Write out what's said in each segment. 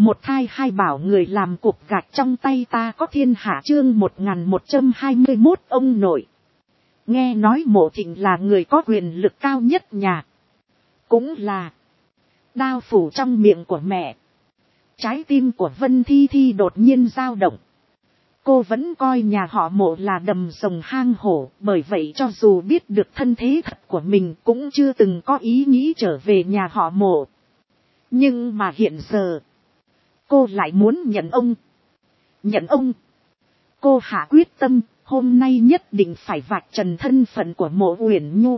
Một thai hai bảo người làm cục gạch trong tay ta có thiên hạ chương 1121 ông nội. Nghe nói Mộ Thịnh là người có quyền lực cao nhất nhà. Cũng là đao phủ trong miệng của mẹ. Trái tim của Vân Thi Thi đột nhiên dao động. Cô vẫn coi nhà họ Mộ là đầm rồng hang hổ, bởi vậy cho dù biết được thân thế thật của mình cũng chưa từng có ý nghĩ trở về nhà họ Mộ. Nhưng mà hiện giờ, cô lại muốn nhận ông. Nhận ông. Cô hạ quyết tâm, hôm nay nhất định phải vạch trần thân phận của Mộ Uyển Nhu.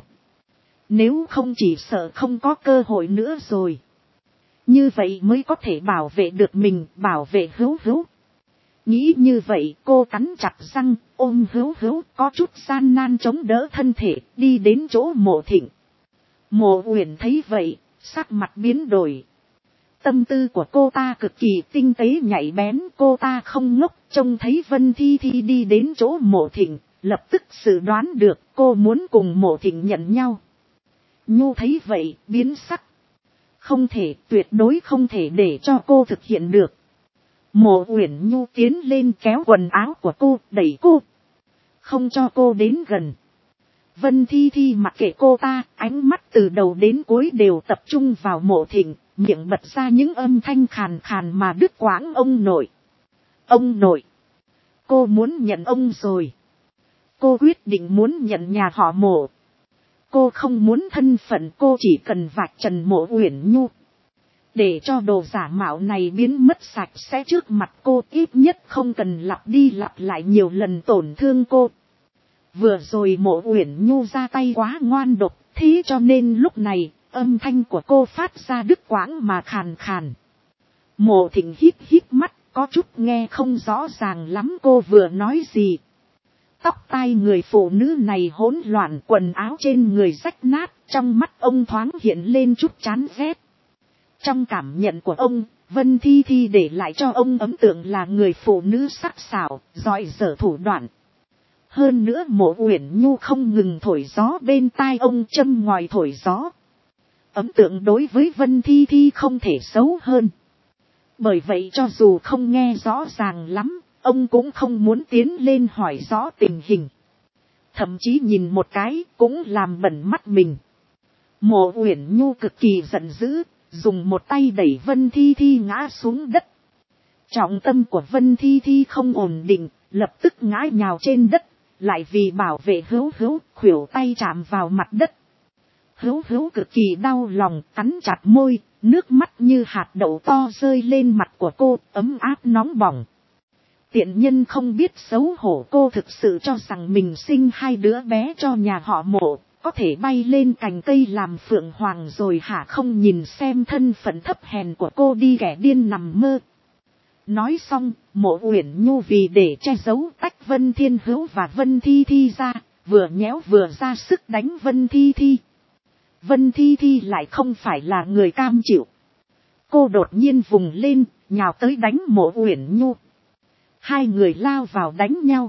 Nếu không chỉ sợ không có cơ hội nữa rồi. Như vậy mới có thể bảo vệ được mình, bảo vệ Hữu Hữu. Nghĩ như vậy cô cắn chặt răng, ôm Hữu Hữu có chút gian nan chống đỡ thân thể, đi đến chỗ Mộ Thịnh. Mộ Uyển thấy vậy, sắc mặt biến đổi. Tâm tư của cô ta cực kỳ tinh tế nhạy bén, cô ta không ngốc, trông thấy Vân Thi Thi đi đến chỗ Mộ Thịnh, lập tức dự đoán được cô muốn cùng Mộ Thịnh nhận nhau. Nhu thấy vậy, biến sắc. Không thể, tuyệt đối không thể để cho cô thực hiện được. Mộ Uyển Nhu tiến lên kéo quần áo của cô, đẩy cô. Không cho cô đến gần. Vân Thi Thi mặc kệ cô ta, ánh mắt từ đầu đến cuối đều tập trung vào Mộ Thịnh, miệng bật ra những âm thanh khàn khàn mà đứt quãng ông nội. Ông nội. Cô muốn nhận ông rồi. Cô quyết định muốn nhận nhà họ Mộ. Cô không muốn thân phận, cô chỉ cần vạch trần Mộ Uyển Nhu. Để cho đồ giả mạo này biến mất sạch sẽ trước mặt cô, ít nhất không cần lặp đi lặp lại nhiều lần tổn thương cô. Vừa rồi Mộ Uyển Nhu ra tay quá ngoan độc, thế cho nên lúc này, âm thanh của cô phát ra đứt quãng mà khàn khàn. Mộ Thịnh hít hít mắt, có chút nghe không rõ ràng lắm cô vừa nói gì. Tóc tai người phụ nữ này hỗn loạn, quần áo trên người rách nát, trong mắt ông thoáng hiện lên chút chán ghét. Trong cảm nhận của ông, Vân Thi Thi để lại cho ông ấn tượng là người phụ nữ sắc sảo, giỏi giở thủ đoạn. Hơn nữa Mộ Uyển Nhu không ngừng thổi gió bên tai ông, châm ngòi thổi gió. Ấn tượng đối với Vân Thi Thi không thể xấu hơn. Bởi vậy cho dù không nghe rõ ràng lắm, ông cũng không muốn tiến lên hỏi rõ tình hình. Thậm chí nhìn một cái cũng làm bẩn mắt mình. Mộ Uyển Nhu cực kỳ giận dữ, dùng một tay đẩy Vân Thi Thi ngã xuống đất. Trọng tâm của Vân Thi Thi không ổn định, lập tức ngã nhào trên đất, lại vì bảo vệ Hữu Hữu, khuỷu tay chạm vào mặt đất. Hữu Hữu cực kỳ đau lòng, cắn chặt môi, nước mắt như hạt đậu to rơi lên mặt của cô, ấm áp nóng bỏng. Tiện nhân không biết xấu hổ, cô thực sự cho rằng mình sinh hai đứa bé cho nhà họ Mộ, có thể bay lên cành cây làm phượng hoàng rồi hả? Không nhìn xem thân phận thấp hèn của cô đi, kẻ điên nằm mơ. Nói xong, Mộ Uyển Nhu vì để che giấu tách Vân Thiên Hữu và Vân Thi Thi ra, vừa nhéo vừa ra sức đánh Vân Thi Thi. Vân Thi Thi lại không phải là người cam chịu. Cô đột nhiên vùng lên, nhào tới đánh Mộ Uyển Nhu. Hai người lao vào đánh nhau.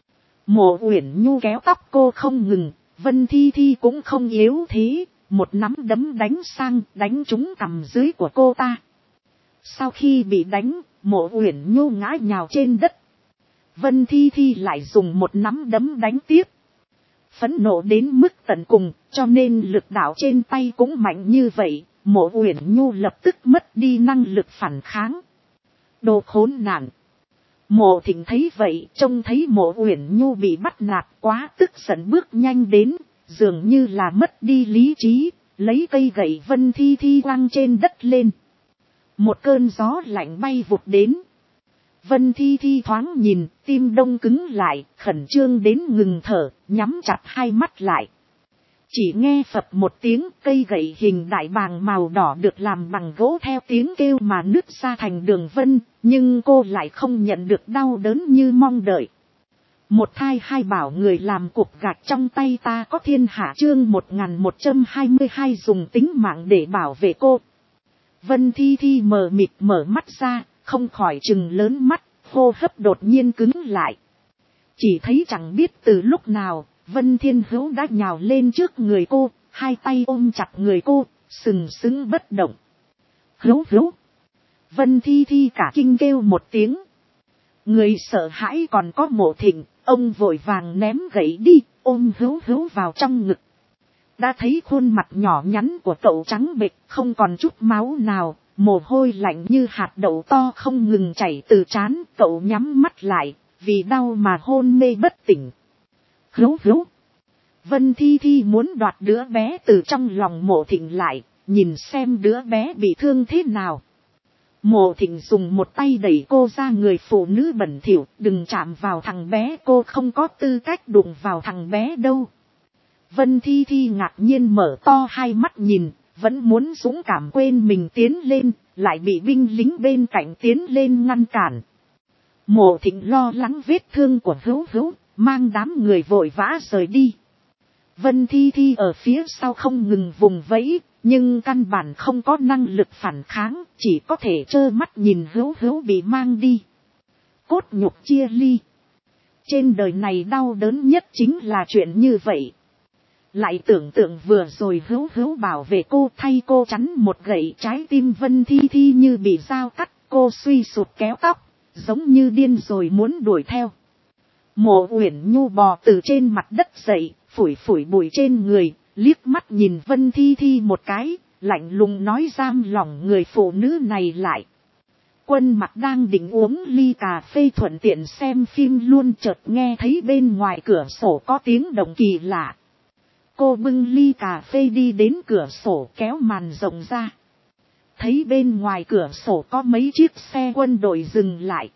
Mộ Uyển Nhu kéo tóc cô không ngừng, Vân Thi Thi cũng không yếu thế, một nắm đấm đánh sang, đánh trúng cằm dưới của cô ta. Sau khi bị đánh, Mộ Uyển Nhu ngã nhào trên đất. Vân Thi Thi lại dùng một nắm đấm đánh tiếp. Phẫn nộ đến mức tận cùng, cho nên lực đạo trên tay cũng mạnh như vậy, Mộ Uyển Nhu lập tức mất đi năng lực phản kháng. Đồ khốn nạn! Mộ Thịnh thấy vậy, trông thấy Mộ Uyển Nhu bị bắt nạt, quá tức giận bước nhanh đến, dường như là mất đi lý trí, lấy cây gậy Vân Thi Thi quăng trên đất lên. Một cơn gió lạnh bay vụt đến. Vân Thi Thi thoáng nhìn, tim đông cứng lại, khẩn trương đến ngừng thở, nhắm chặt hai mắt lại. Chỉ nghe phập một tiếng, cây gậy hình đại bàng màu đỏ được làm bằng gỗ theo tiếng kêu mà nứt ra thành đường vân, nhưng cô lại không nhận được đau đớn như mong đợi. Một thai hai bảo người làm cục gạch trong tay ta có thiên hạ chương 1122 dùng tính mạng để bảo vệ cô. Vân Thi Thi mờ mịt mở mắt ra, không khỏi trừng lớn mắt, hô hấp đột nhiên cứng lại. Chỉ thấy chẳng biết từ lúc nào, Vân Thiên Hữu đã nhào lên trước người cô, hai tay ôm chặt người cô, sừng sững bất động. Hữu Hữu! Vân Thi Thi cả kinh kêu một tiếng. Người sợ hãi còn có Mộ Thịnh, ông vội vàng ném gậy đi, ôm Hữu Hữu vào trong ngực. Đã thấy khuôn mặt nhỏ nhắn của cậu trắng bệch, không còn chút máu nào, mồ hôi lạnh như hạt đậu to không ngừng chảy từ trán, cậu nhắm mắt lại, vì đau mà hôn mê bất tỉnh. Hữu Hữu. Vân Thi Thi muốn đoạt đứa bé từ trong lòng Mộ Thịnh lại, nhìn xem đứa bé bị thương thế nào. Mộ Thịnh dùng một tay đẩy cô ra người phụ nữ bẩn thỉu, đừng chạm vào thằng bé, cô không có tư cách đụng vào thằng bé đâu. Vân Thi Thi ngạc nhiên mở to hai mắt nhìn, vẫn muốn dũng cảm quên mình tiến lên, lại bị binh lính bên cạnh tiến lên ngăn cản. Mộ Thịnh lo lắng vết thương của Hữu Hữu, mang đám người vội vã rời đi. Vân Thi Thi ở phía sau không ngừng vùng vẫy, nhưng căn bản không có năng lực phản kháng, chỉ có thể trơ mắt nhìn Hữu Hữu bị mang đi. Cốt nhục chia ly. Trên đời này đau đớn nhất chính là chuyện như vậy. Lại tưởng tượng vừa rồi Hữu Hữu bảo vệ cô, thay cô chắn một gậy, trái tim Vân Thi Thi như bị dao cắt, cô suy sụp kéo tóc, giống như điên rồi muốn đuổi theo. Mộ Uyển Nhu bò từ trên mặt đất dậy, phủi phủi bụi trên người, liếc mắt nhìn Vân Thi Thi một cái, lạnh lùng nói giam lòng người phụ nữ này lại. Quân Mặc đang định uống ly cà phê thuận tiện xem phim luôn, chợt nghe thấy bên ngoài cửa sổ có tiếng động kỳ lạ. Cô bưng ly cà phê đi đến cửa sổ kéo màn rộng ra. Thấy bên ngoài cửa sổ có mấy chiếc xe quân đội dừng lại.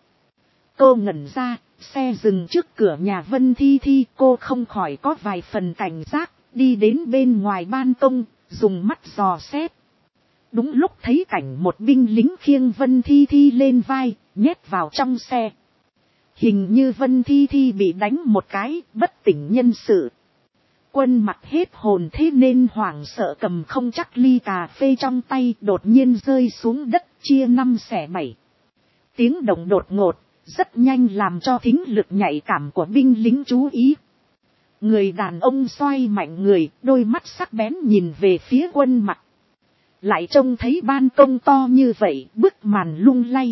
Cô ngẩn ra, xe dừng trước cửa nhà Vân Thi Thi, cô không khỏi có vài phần cảnh giác, đi đến bên ngoài ban công, dùng mắt dò xét. Đúng lúc thấy cảnh một binh lính khiêng Vân Thi Thi lên vai, nhét vào trong xe. Hình như Vân Thi Thi bị đánh một cái, bất tỉnh nhân sự. Quân Mặc hết hồn thế nên hoảng sợ cầm không chắc ly cà phê trong tay, đột nhiên rơi xuống đất, chia 5 xẻ 7. Tiếng động đột ngột, rất nhanh làm cho thính lực nhạy cảm của binh lính chú ý. Người đàn ông xoay mạnh người, đôi mắt sắc bén nhìn về phía Quân Mặc. Lại trông thấy ban công to như vậy, bức màn lung lay.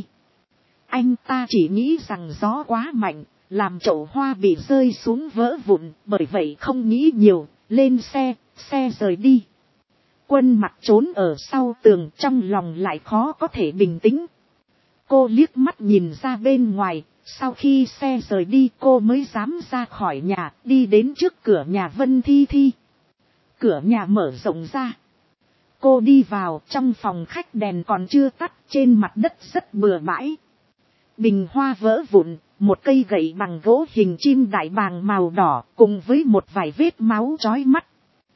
Anh ta chỉ nghĩ rằng gió quá mạnh, làm chậu hoa bị rơi xuống vỡ vụn, bởi vậy không nghĩ nhiều, lên xe rời đi. Quân Mặc trốn ở sau tường, trong lòng lại khó có thể bình tĩnh. Cô liếc mắt nhìn ra bên ngoài, sau khi xe rời đi cô mới dám ra khỏi nhà, đi đến trước cửa nhà Vân Thi Thi. Cửa nhà mở rộng ra. Cô đi vào, trong phòng khách đèn còn chưa tắt, trên mặt đất rất bừa bãi. Bình hoa vỡ vụn, một cây gậy bằng gỗ hình chim đại bàng màu đỏ, cùng với một vài vết máu chói mắt.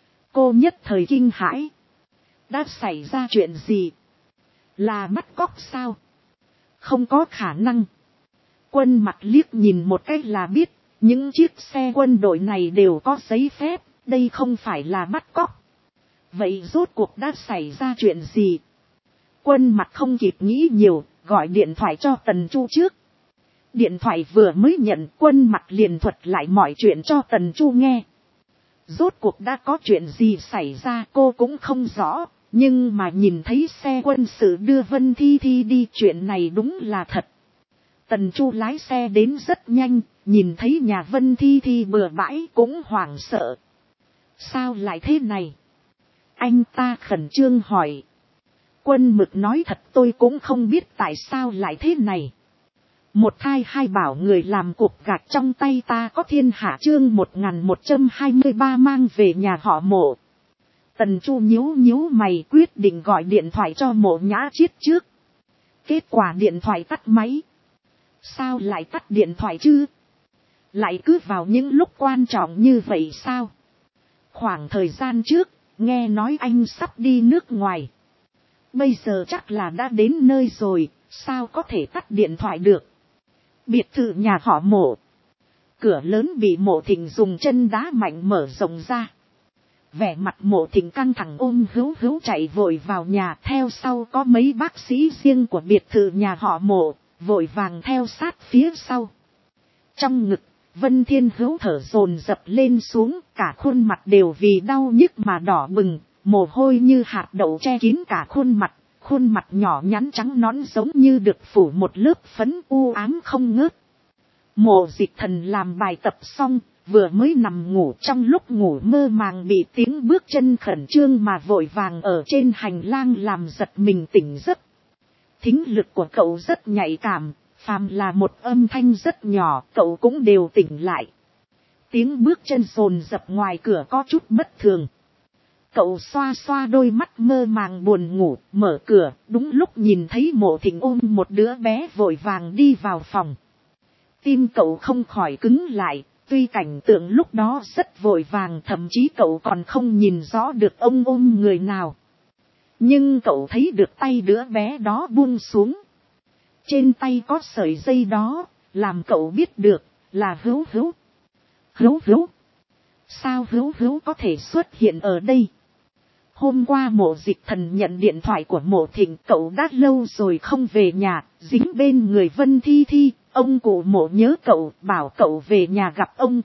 Cô nhất thời kinh hãi. Đã xảy ra chuyện gì? Là bắt cóc sao? Không có khả năng. Quân Mặc liếc nhìn một cách là biết, những chiếc xe quân đội này đều có giấy phép, đây không phải là bắt cóc. Vậy rốt cuộc đã xảy ra chuyện gì? Quân Mặc không kịp nghĩ nhiều, gọi điện thoại cho Tần Chu trước. Điện thoại vừa mới nhận, Quân Mặc liền thuật lại mọi chuyện cho Tần Chu nghe. Rốt cuộc đã có chuyện gì xảy ra cô cũng không rõ, nhưng mà nhìn thấy xe quân sự đưa Vân Thi Thi đi, chuyện này đúng là thật. Tần Chu lái xe đến rất nhanh, nhìn thấy nhà Vân Thi Thi bừa bãi cũng hoảng sợ. Sao lại thế này? Anh ta khẩn trương hỏi. Quân Mực nói thật tôi cũng không biết tại sao lại thế này. Một thai hai bảo người làm cuộc gạch trong tay ta có thiên hạ, chương 1123 mang về nhà họ Mộ. Tần Chu nhíu mày quyết định gọi điện thoại cho Mộ Nhã Chiết trước. Kết quả điện thoại tắt máy. Sao lại tắt điện thoại chứ? Lại cứ vào những lúc quan trọng như vậy sao? Khoảng thời gian trước, nghe nói anh sắp đi nước ngoài. Bây giờ chắc là đã đến nơi rồi, sao có thể tắt điện thoại được? Biệt thự nhà họ Mộ. Cửa lớn bị Mộ Thịnh dùng chân đá mạnh mở rộng ra. Vẻ mặt Mộ Thịnh căng thẳng ôm Hữu Hữu chạy vội vào nhà, theo sau có mấy bác sĩ riêng của biệt thự nhà họ Mộ, vội vàng theo sát phía sau. Trong ngực, Vân Thiên Hữu thở dồn dập lên xuống, cả khuôn mặt đều vì đau nhức mà đỏ bừng, mồ hôi như hạt đậu che kín cả khuôn mặt khuôn mặt nhỏ nhắn trắng nõn giống như được phủ một lớp phấn u ám không ngớt. Mộ Dịch Thần làm bài tập xong, vừa mới nằm ngủ, trong lúc ngủ mơ màng bị tiếng bước chân khẩn trương mà vội vàng ở trên hành lang làm giật mình tỉnh giấc. Thính lực của cậu rất nhạy cảm, phàm là một âm thanh rất nhỏ cậu cũng đều tỉnh lại. Tiếng bước chân dồn dập ngoài cửa có chút bất thường. Cậu xoa xoa đôi mắt mơ màng buồn ngủ, mở cửa, đúng lúc nhìn thấy Mộ Thịnh ôm một đứa bé vội vàng đi vào phòng. Tim cậu không khỏi cứng lại, tuy cảnh tượng lúc đó rất vội vàng, thậm chí cậu còn không nhìn rõ được ông ôm người nào. Nhưng cậu thấy được tay đứa bé đó buông xuống. Trên tay có sợi dây đó, làm cậu biết được là Hữu Hữu. Hữu Hữu? Sao Hữu Hữu có thể xuất hiện ở đây? Hôm qua Mộ Dịch Thần nhận điện thoại của Mộ Thịnh, cậu đã lâu rồi không về nhà, dính bên người Vân Thi Thi, ông cụ Mộ nhớ cậu, bảo cậu về nhà gặp ông.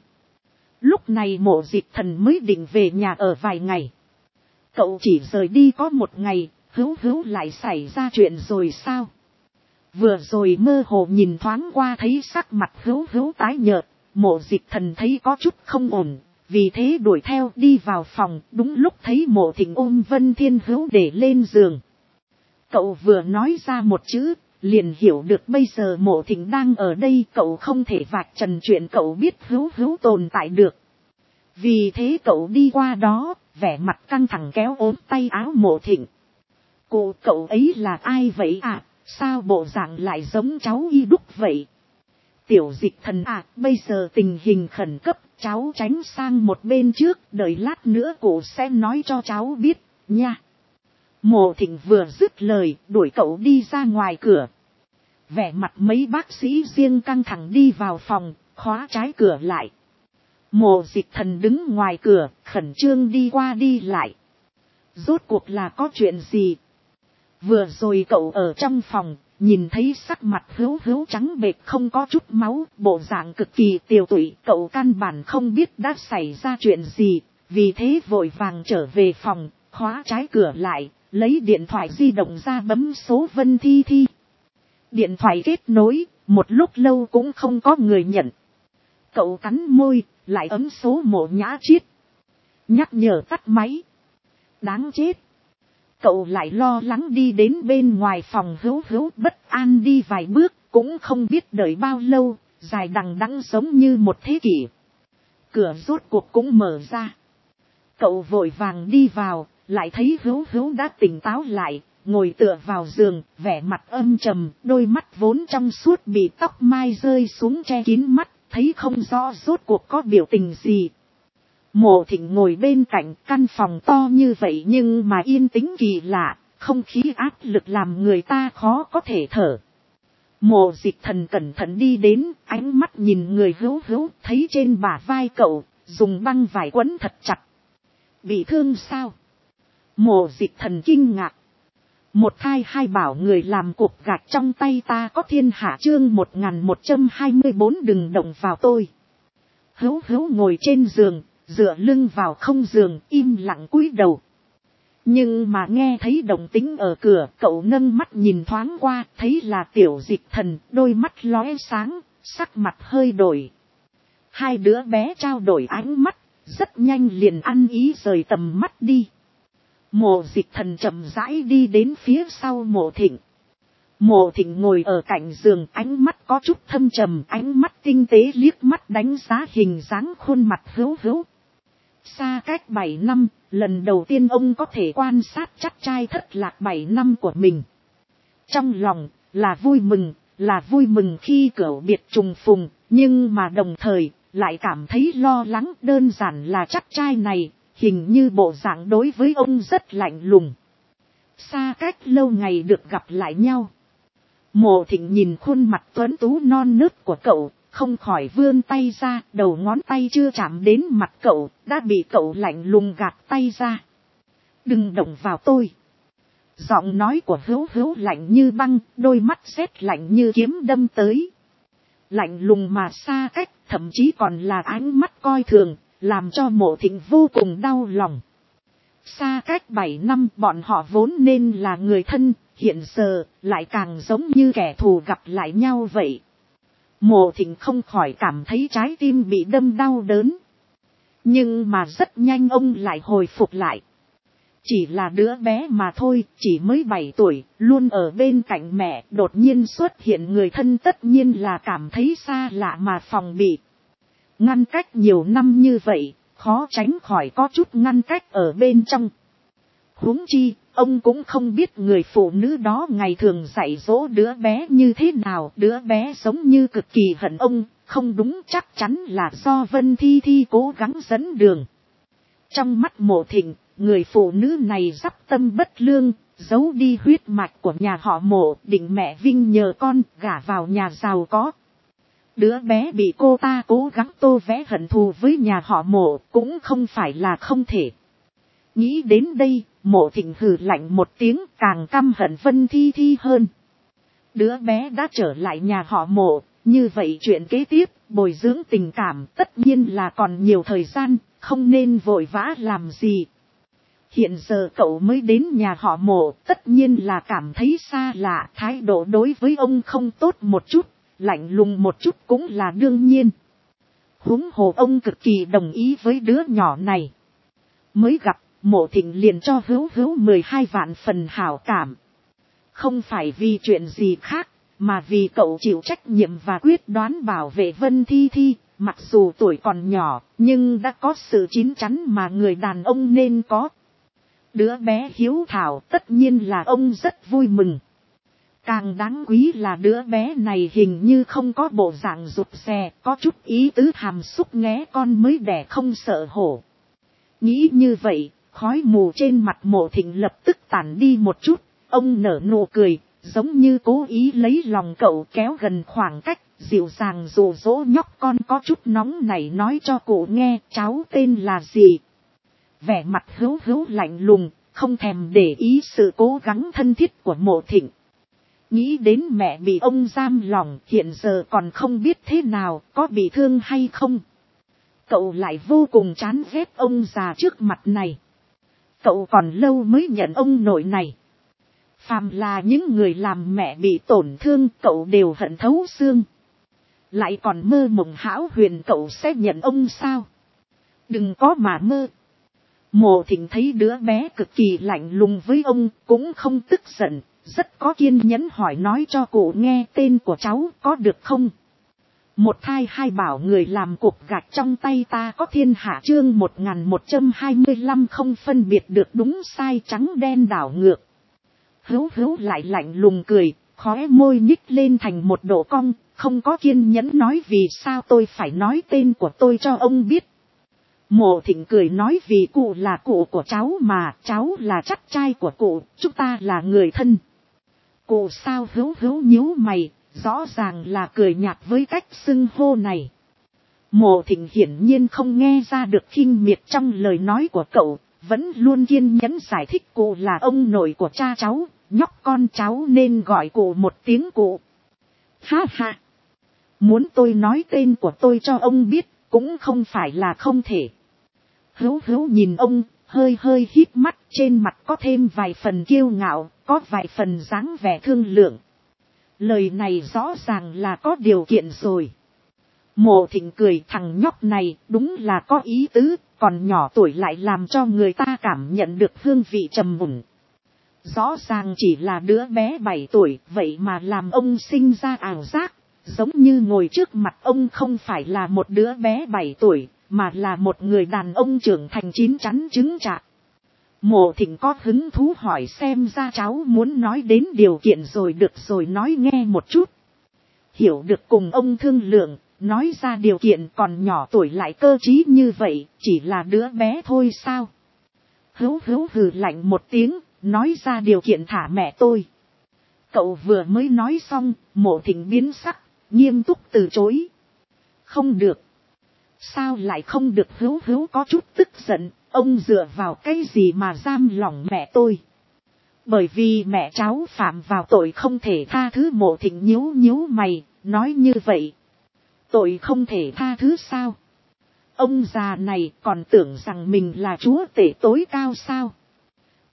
Lúc này Mộ Dịch Thần mới định về nhà ở vài ngày. Cậu chỉ rời đi có một ngày, Hữu Hữu lại xảy ra chuyện rồi sao? Vừa rồi mơ hồ nhìn thoáng qua thấy sắc mặt Hữu Hữu tái nhợt, Mộ Dịch Thần thấy có chút không ổn. Vì thế đuổi theo đi vào phòng, đúng lúc thấy Mộ Thịnh ôm Vân Thiên Hữu để lên giường. Cậu vừa nói ra một chữ, liền hiểu được bây giờ Mộ Thịnh đang ở đây, cậu không thể vạch trần chuyện cậu biết Hữu Hữu tồn tại được. Vì thế cậu đi qua đó, vẻ mặt căng thẳng kéo ốm tay áo Mộ Thịnh. Cụ cậu ấy là ai vậy à, sao bộ dạng lại giống cháu y đúc vậy? Tiểu Dịch Thần à, bây giờ tình hình khẩn cấp, cháu tránh sang một bên trước, đợi lát nữa cụ sẽ nói cho cháu biết, nha. Mộ Thịnh vừa dứt lời, đuổi cậu đi ra ngoài cửa. Vẻ mặt mấy bác sĩ riêng căng thẳng đi vào phòng, khóa trái cửa lại. Mộ Dịch Thần đứng ngoài cửa, khẩn trương đi qua đi lại. Rốt cuộc là có chuyện gì? Vừa rồi cậu ở trong phòng, nhìn thấy sắc mặt Hữu Hữu trắng bệch không có chút máu, bộ dạng cực kỳ tiều tụy, cậu căn bản không biết đã xảy ra chuyện gì, vì thế vội vàng trở về phòng, khóa trái cửa lại, lấy điện thoại di động ra bấm số Vân Thi Thi. Điện thoại kết nối, một lúc lâu cũng không có người nhận. Cậu cắn môi, lại ấm số Mộ Nhã Chiết. Nhắc nhở tắt máy. Đáng chết. Cậu lại lo lắng đi đến bên ngoài phòng Hữu Hữu, bất an đi vài bước, cũng không biết đợi bao lâu, dài đằng đẵng giống như một thế kỷ. Cửa rốt cuộc cũng mở ra. Cậu vội vàng đi vào, lại thấy Hữu Hữu đã tỉnh táo lại, ngồi tựa vào giường, vẻ mặt âm trầm, đôi mắt vốn trong suốt bị tóc mai rơi xuống che kín mắt, thấy không rõ rốt cuộc có biểu tình gì. Mộ Thịnh ngồi bên cạnh, căn phòng to như vậy nhưng mà yên tĩnh kỳ lạ, không khí áp lực làm người ta khó có thể thở. Mộ Dịch Thần cẩn thận đi đến, ánh mắt nhìn người Hữu Hữu, thấy trên bả vai cậu, dùng băng vải quấn thật chặt. Bị thương sao? Mộ Dịch Thần kinh ngạc. Một thai hai bảo người làm cục gạch trong tay ta có thiên hạ, chương 1124 đừng động vào tôi. Hữu Hữu ngồi trên giường, dựa lưng vào không giường, im lặng cúi đầu. Nhưng mà nghe thấy động tĩnh ở cửa, cậu nâng mắt nhìn thoáng qua, thấy là Tiểu Dịch Thần, đôi mắt lóe sáng, sắc mặt hơi đổi. Hai đứa bé trao đổi ánh mắt, rất nhanh liền ăn ý rời tầm mắt đi. Mộ Dịch Thần chậm rãi đi đến phía sau Mộ Thịnh. Mộ Thịnh ngồi ở cạnh giường, ánh mắt có chút thâm trầm, ánh mắt tinh tế liếc mắt đánh giá hình dáng khuôn mặt Hữu Hữu. Xa cách 7 năm, lần đầu tiên ông có thể quan sát chắc trai thất lạc 7 năm của mình. Trong lòng, là vui mừng khi cửu biệt trùng phùng, nhưng mà đồng thời, lại cảm thấy lo lắng, đơn giản là chắc trai này, hình như bộ dạng đối với ông rất lạnh lùng. Xa cách lâu ngày được gặp lại nhau. Mộ Thịnh nhìn khuôn mặt tuấn tú non nớt của cậu, không khỏi vươn tay ra, đầu ngón tay chưa chạm đến mặt cậu, đã bị cậu lạnh lùng gạt tay ra. Đừng động vào tôi. Giọng nói của Hữu Hữu lạnh như băng, đôi mắt rét lạnh như kiếm đâm tới. Lạnh lùng mà xa cách, thậm chí còn là ánh mắt coi thường, làm cho Mộ Thịnh vô cùng đau lòng. Xa cách 7 năm, bọn họ vốn nên là người thân, hiện giờ lại càng giống như kẻ thù gặp lại nhau vậy. Mộ Thịnh không khỏi cảm thấy trái tim bị đâm đau đớn. Nhưng mà rất nhanh ông lại hồi phục lại. Chỉ là đứa bé mà thôi, chỉ mới 7 tuổi, luôn ở bên cạnh mẹ, đột nhiên xuất hiện người thân tất nhiên là cảm thấy xa lạ mà phòng bị. Ngăn cách nhiều năm như vậy, khó tránh khỏi có chút ngăn cách ở bên trong. Huống chi, ông cũng không biết người phụ nữ đó ngày thường dạy dỗ đứa bé như thế nào. Đứa bé giống như cực kỳ hận ông, không đúng, chắc chắn là do Vân Thi Thi cố gắng dẫn đường. Trong mắt Mộ Thịnh, người phụ nữ này dắp tâm bất lương, giấu đi huyết mạch của nhà họ Mộ, định mẹ Vinh nhờ con gả vào nhà giàu có. Đứa bé bị cô ta cố gắng tô vẽ hận thù với nhà họ Mộ cũng không phải là không thể. Nghĩ đến đây, Mộ Thịnh hừ lạnh một tiếng, càng căm hận Vân Thi Thi hơn. Đứa bé đã trở lại nhà họ Mộ, như vậy chuyện kế tiếp, bồi dưỡng tình cảm tất nhiên là còn nhiều thời gian, không nên vội vã làm gì. Hiện giờ cậu mới đến nhà họ Mộ, tất nhiên là cảm thấy xa lạ, thái độ đối với ông không tốt một chút, lạnh lùng một chút cũng là đương nhiên. Huống hồ ông cực kỳ đồng ý với đứa nhỏ này. Mới gặp, Mộ Thịnh liền cho Hữu Hữu 12 vạn phần hảo cảm. Không phải vì chuyện gì khác, mà vì cậu chịu trách nhiệm và quyết đoán bảo vệ Vân Thi Thi. Mặc dù tuổi còn nhỏ, nhưng đã có sự chín chắn mà người đàn ông nên có. Đứa bé hiếu thảo tất nhiên là ông rất vui mừng. Càng đáng quý là đứa bé này hình như không có bộ dạng rụt rè, có chút ý tứ hàm xúc nghé con mới đẻ không sợ hổ. Nghĩ như vậy, khói mù trên mặt Mộ Thịnh lập tức tản đi một chút, ông nở nụ cười, giống như cố ý lấy lòng cậu kéo gần khoảng cách, dịu dàng dụ dỗ nhóc con có chút nóng nảy nói cho cụ nghe cháu tên là gì. Vẻ mặt Hữu Hữu lạnh lùng, không thèm để ý sự cố gắng thân thiết của Mộ Thịnh. Nghĩ đến mẹ bị ông giam lòng, hiện giờ còn không biết thế nào, có bị thương hay không. Cậu lại vô cùng chán ghét ông già trước mặt này. Cậu còn lâu mới nhận ông nội này. Phàm là những người làm mẹ bị tổn thương, cậu đều hận thấu xương. Lại còn mơ mộng hão huyền cậu sẽ nhận ông sao? Đừng có mà mơ. Mộ Thịnh thấy đứa bé cực kỳ lạnh lùng với ông, cũng không tức giận, rất có kiên nhẫn hỏi nói cho cụ nghe tên của cháu có được không? Một thai hai bảo người làm cục gạch trong tay ta có thiên hạ chương 1125 không phân biệt được đúng sai trắng đen đảo ngược. Hữu Hữu lại lạnh lùng cười, khóe môi nhích lên thành một độ cong, không có kiên nhẫn nói vì sao tôi phải nói tên của tôi cho ông biết. Mộ Thịnh cười nói vì cụ là cụ của cháu mà, cháu là chắc trai của cụ, chúng ta là người thân. Cụ sao? Hữu Hữu nhíu mày, rõ ràng là cười nhạt với cách xưng hô này. Mộ Thịnh hiển nhiên không nghe ra được khinh miệt trong lời nói của cậu, vẫn luôn kiên nhẫn giải thích cụ là ông nội của cha cháu, nhóc con cháu nên gọi cụ một tiếng cụ. Ha ha! Muốn tôi nói tên của tôi cho ông biết, cũng không phải là không thể. Hữu Hữu nhìn ông, hơi hơi híp mắt, trên mặt có thêm vài phần kiêu ngạo, có vài phần dáng vẻ thương lượng. Lời này rõ ràng là có điều kiện rồi. Mộ Thịnh cười, thằng nhóc này đúng là có ý tứ, còn nhỏ tuổi lại làm cho người ta cảm nhận được hương vị trầm mùn. Rõ ràng chỉ là đứa bé 7 tuổi, vậy mà làm ông sinh ra ảo giác, giống như ngồi trước mặt ông không phải là một đứa bé 7 tuổi, mà là một người đàn ông trưởng thành chín chắn chứng chạc. Mộ Thịnh có hứng thú hỏi xem ra cháu muốn nói đến điều kiện rồi, được rồi nói nghe một chút. Hiểu được cùng ông thương lượng, nói ra điều kiện, còn nhỏ tuổi lại cơ trí như vậy, chỉ là đứa bé thôi sao? Hữu Hữu hừ lạnh một tiếng, nói ra điều kiện thả mẹ tôi. Cậu vừa mới nói xong, Mộ Thịnh biến sắc, nghiêm túc từ chối. Không được. Sao lại không được? Hữu Hữu có chút tức giận, ông dựa vào cái gì mà giam lỏng mẹ tôi? Bởi vì mẹ cháu phạm vào tội không thể tha thứ. Mộ Thịnh nhíu nhíu mày, nói như vậy. Tội không thể tha thứ sao? Ông già này còn tưởng rằng mình là chúa tể tối cao sao?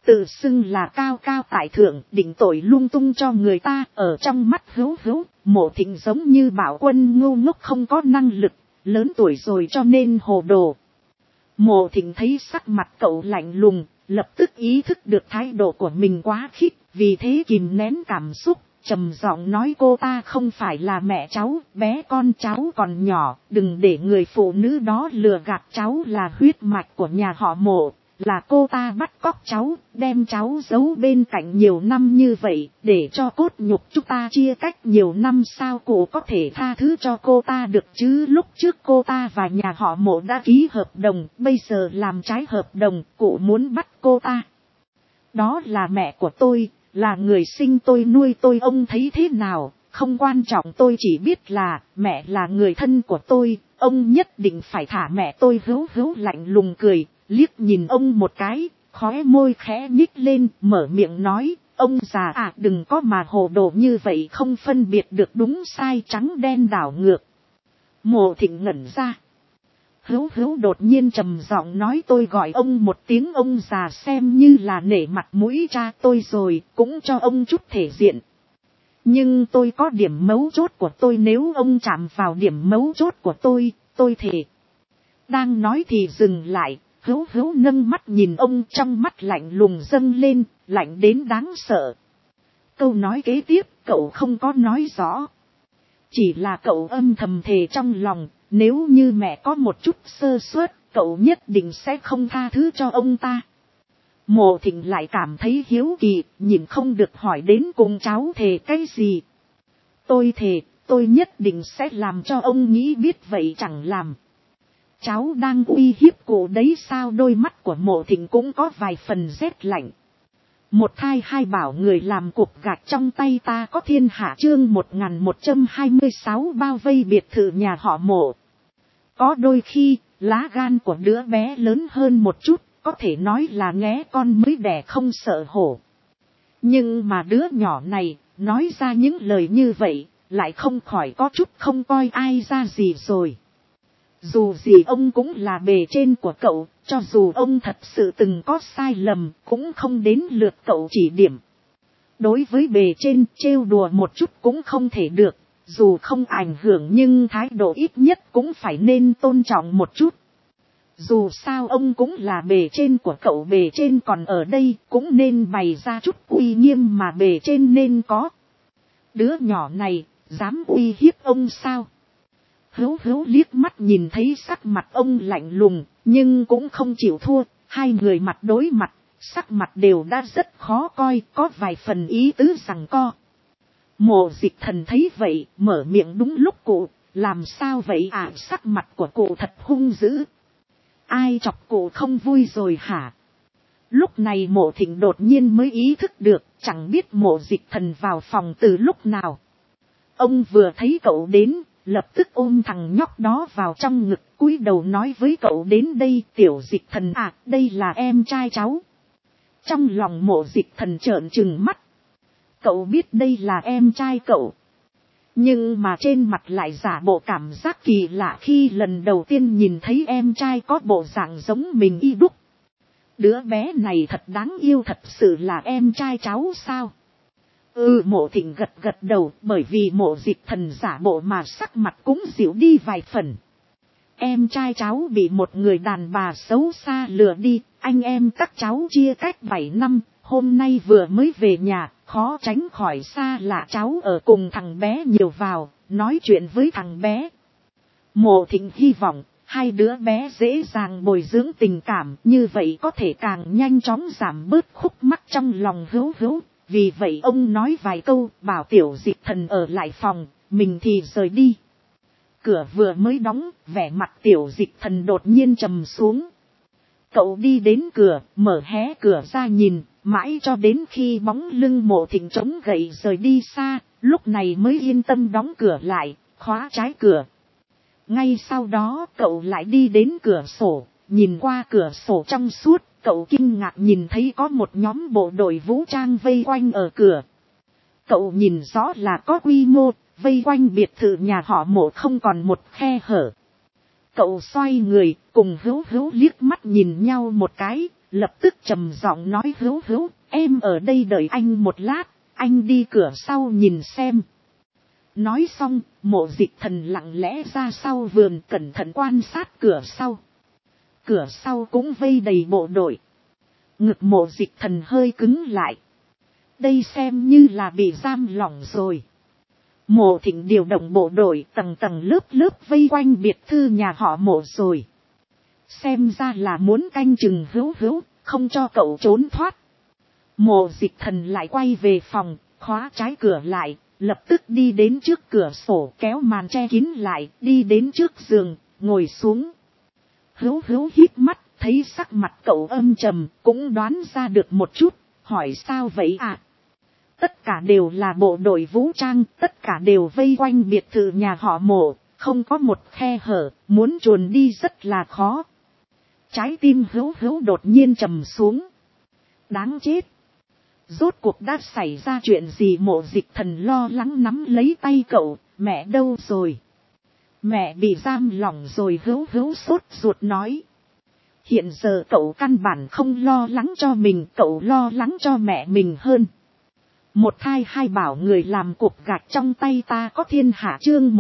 Tự xưng là cao cao tại thượng, định tội lung tung cho người ta. Ở trong mắt Hữu Hữu, Mộ Thịnh giống như Bảo Quân ngu ngốc không có năng lực, lớn tuổi rồi cho nên hồ đồ. Mộ Thịnh thấy sắc mặt cậu lạnh lùng, lập tức ý thức được thái độ của mình quá khích, vì thế kìm nén cảm xúc, trầm giọng nói cô ta không phải là mẹ cháu, bé con cháu còn nhỏ, đừng để người phụ nữ đó lừa gạt cháu là huyết mạch của nhà họ Mộ, là cô ta bắt cóc cháu, đem cháu giấu bên cạnh nhiều năm như vậy, để cho cốt nhục chúng ta chia cách nhiều năm, sao cụ có thể tha thứ cho cô ta được chứ? Lúc trước cô ta và nhà họ Mộ đã ký hợp đồng, bây giờ làm trái hợp đồng, cụ muốn bắt cô ta. Đó là mẹ của tôi, là người sinh tôi nuôi tôi, ông thấy thế nào, không quan trọng, tôi chỉ biết là mẹ là người thân của tôi, ông nhất định phải thả mẹ tôi. Hữu Hữu lạnh lùng cười, liếc nhìn ông một cái, khóe môi khẽ nhích lên, mở miệng nói, ông già à, đừng có mà hồ đồ như vậy, không phân biệt được đúng sai, trắng đen đảo ngược. Mộ Thịnh ngẩn ra. Hữu Hữu đột nhiên trầm giọng nói, tôi gọi ông một tiếng ông già xem như là nể mặt mũi cha tôi rồi, cũng cho ông chút thể diện. Nhưng tôi có điểm mấu chốt của tôi, nếu ông chạm vào điểm mấu chốt của tôi thề. Đang nói thì dừng lại, Hữu Hữu nâng mắt nhìn ông, trong mắt lạnh lùng dâng lên, lạnh đến đáng sợ. Câu nói kế tiếp cậu không có nói rõ, chỉ là cậu âm thầm thề trong lòng, nếu như mẹ có một chút sơ suất, cậu nhất định sẽ không tha thứ cho ông ta. Mộ Thịnh lại cảm thấy hiếu kỳ, nhìn không được hỏi đến cùng cháu thề cái gì. Tôi thề, tôi nhất định sẽ làm cho ông nghĩ biết vậy chẳng làm. Cháu đang uy hiếp cụ đấy sao? Đôi mắt của Mộ Thịnh cũng có vài phần rét lạnh. Một thai hai bảo người làm cục gạch trong tay ta có thiên hạ. Chương 1126 bao vây biệt thự nhà họ Mộ. Có đôi khi, lá gan của đứa bé lớn hơn một chút, có thể nói là nghé con mới đẻ không sợ hổ. Nhưng mà đứa nhỏ này, nói ra những lời như vậy, lại không khỏi có chút không coi ai ra gì rồi. Dù gì ông cũng là bề trên của cậu, cho dù ông thật sự từng có sai lầm, cũng không đến lượt cậu chỉ điểm. Đối với bề trên, trêu đùa một chút cũng không thể được, dù không ảnh hưởng nhưng thái độ ít nhất cũng phải nên tôn trọng một chút. Dù sao ông cũng là bề trên của cậu, bề trên còn ở đây, cũng nên bày ra chút uy nghiêm mà bề trên nên có. Đứa nhỏ này, dám uy hiếp ông sao? Hữu Hữu liếc mắt nhìn thấy sắc mặt ông lạnh lùng, nhưng cũng không chịu thua, hai người mặt đối mặt, sắc mặt đều đã rất khó coi, có vài phần ý tứ giằng co. Mộ Dịch Thần thấy vậy, mở miệng, đúng lúc cụ, làm sao vậy à? Sắc mặt của cụ thật hung dữ. Ai chọc cụ không vui rồi hả? Lúc này Mộ Thịnh đột nhiên mới ý thức được, chẳng biết Mộ Dịch Thần vào phòng từ lúc nào. Ông vừa thấy cậu đến, lập tức ôm thằng nhóc đó vào trong ngực, cúi đầu nói với cậu, đến đây Tiểu Dịch Thần à, đây là em trai cháu. Trong lòng Mộ Dịch Thần trợn trừng mắt. Cậu biết đây là em trai cậu, nhưng mà trên mặt lại giả bộ cảm giác kỳ lạ khi lần đầu tiên nhìn thấy em trai có bộ dạng giống mình y đúc. Đứa bé này thật đáng yêu, thật sự là em trai cháu sao? Mộ Thịnh gật gật đầu, bởi vì Mộ Dịch Thần giả bộ mà sắc mặt cũng dịu đi vài phần. Em trai cháu bị một người đàn bà xấu xa lừa đi, anh em các cháu chia cách 7 năm, hôm nay vừa mới về nhà, khó tránh khỏi xa lạ, cháu ở cùng thằng bé nhiều vào, nói chuyện với thằng bé. Mộ Thịnh hy vọng, hai đứa bé dễ dàng bồi dưỡng tình cảm, như vậy có thể càng nhanh chóng giảm bớt khúc mắc trong lòng Hữu Hữu. Vì vậy ông nói vài câu, bảo Tiểu Dịch Thần ở lại phòng, mình thì rời đi. Cửa vừa mới đóng, vẻ mặt Tiểu Dịch Thần đột nhiên trầm xuống. Cậu đi đến cửa, mở hé cửa ra nhìn, mãi cho đến khi bóng lưng Mộ Thịnh trống gậy rời đi xa, lúc này mới yên tâm đóng cửa lại, khóa trái cửa. Ngay sau đó cậu lại đi đến cửa sổ, nhìn qua cửa sổ trong suốt, cậu kinh ngạc nhìn thấy có một nhóm bộ đội vũ trang vây quanh ở cửa. Cậu nhìn rõ là có quy mô, vây quanh biệt thự nhà họ Mộ không còn một khe hở. Cậu xoay người, cùng Hữu Hữu liếc mắt nhìn nhau một cái, lập tức trầm giọng nói hữu hữu, em ở đây đợi anh một lát, anh đi cửa sau nhìn xem. Nói xong, Mộ Dịch Thần lặng lẽ ra sau vườn cẩn thận quan sát cửa sau. Cửa sau cũng vây đầy bộ đội. Ngực Mộ Dịch Thần hơi cứng lại. Đây xem như là bị giam lỏng rồi. Mộ Thịnh điều động bộ đội tầng tầng lớp lớp vây quanh biệt thự nhà họ Mộ rồi. Xem ra là muốn canh chừng hữu hữu, không cho cậu trốn thoát. Mộ Dịch Thần lại quay về phòng, khóa trái cửa lại, lập tức đi đến trước cửa sổ kéo màn che kín lại, đi đến trước giường, ngồi xuống. Hữu hữu hít mắt, thấy sắc mặt cậu âm trầm, cũng đoán ra được một chút, hỏi sao vậy ạ? Tất cả đều là bộ đội vũ trang, tất cả đều vây quanh biệt thự nhà họ Mộ, không có một khe hở, muốn chuồn đi rất là khó. Trái tim hữu hữu đột nhiên trầm xuống. Đáng chết! Rốt cuộc đã xảy ra chuyện gì? Mộ Dịch Thần lo lắng nắm lấy tay cậu, mẹ đâu rồi? Mẹ bị giam lỏng rồi, hữu hữu sốt ruột nói. Hiện giờ cậu căn bản không lo lắng cho mình, cậu lo lắng cho mẹ mình hơn. Một thai hai bảo người làm cục gạch trong tay ta có thiên hạ. Chương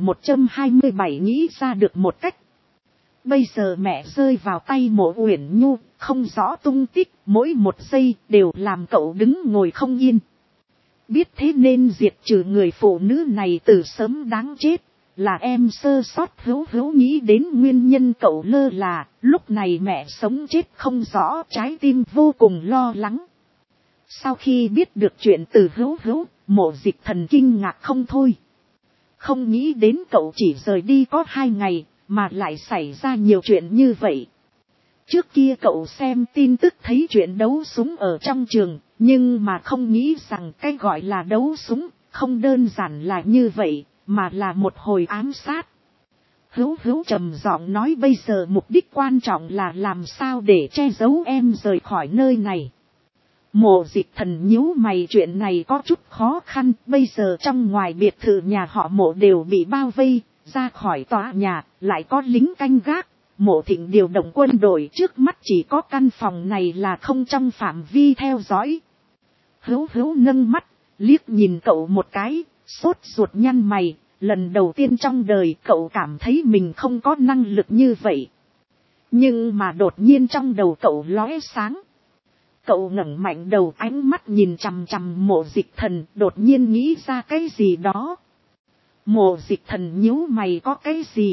1127 nghĩ ra được một cách. Bây giờ mẹ rơi vào tay Mộ Uyển Nhu, không rõ tung tích, mỗi một giây đều làm cậu đứng ngồi không yên. Biết thế nên diệt trừ người phụ nữ này từ sớm, đáng chết, là em sơ sót. Hữu hữu nghĩ đến nguyên nhân cậu lơ là, lúc này mẹ sống chết không rõ, trái tim vô cùng lo lắng. Sau khi biết được chuyện từ hữu hữu, Mộ Dịch Thần kinh ngạc không thôi. Không nghĩ đến cậu chỉ rời đi có 2 ngày, mà lại xảy ra nhiều chuyện như vậy. Trước kia cậu xem tin tức thấy chuyện đấu súng ở trong trường, nhưng mà không nghĩ rằng cái gọi là đấu súng, không đơn giản là như vậy, mà là một hồi ám sát. Hữu hữu trầm giọng nói bây giờ mục đích quan trọng là làm sao để che giấu em rời khỏi nơi này. Mộ Dịch Thần nhíu mày, chuyện này có chút khó khăn, bây giờ trong ngoài biệt thự nhà họ Mộ đều bị bao vây, ra khỏi tòa nhà, lại có lính canh gác. Mộ Thịnh điều động quân đội, trước mắt chỉ có căn phòng này là không trong phạm vi theo dõi. Hữu hữu nâng mắt, liếc nhìn cậu một cái, sốt ruột nhăn mày, lần đầu tiên trong đời cậu cảm thấy mình không có năng lực như vậy. Nhưng mà đột nhiên trong đầu cậu lóe sáng. Cậu ngẩng mạnh đầu, ánh mắt nhìn chằm chằm Mộ Dịch Thần, đột nhiên nghĩ ra cái gì đó. Mộ Dịch Thần nhíu mày, có cái gì?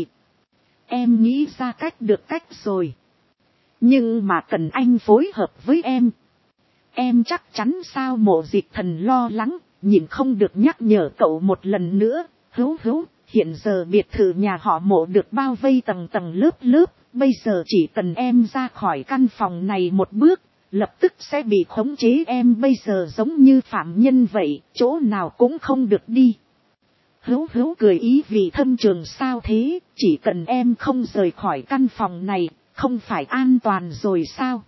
Em nghĩ ra cách được cách rồi. Nhưng mà cần anh phối hợp với em. Em chắc chắn sao? Mộ Dịch Thần lo lắng, nhìn không được nhắc nhở cậu một lần nữa. Hữu hữu, hiện giờ biệt thự nhà họ Mộ được bao vây tầng tầng lớp lớp. Bây giờ chỉ cần em ra khỏi căn phòng này một bước, lập tức sẽ bị khống chế. Em bây giờ giống như phạm nhân vậy, chỗ nào cũng không được đi. Hữu hữu cười ý vị thâm trường, sao thế, chỉ cần em không rời khỏi căn phòng này, không phải an toàn rồi sao?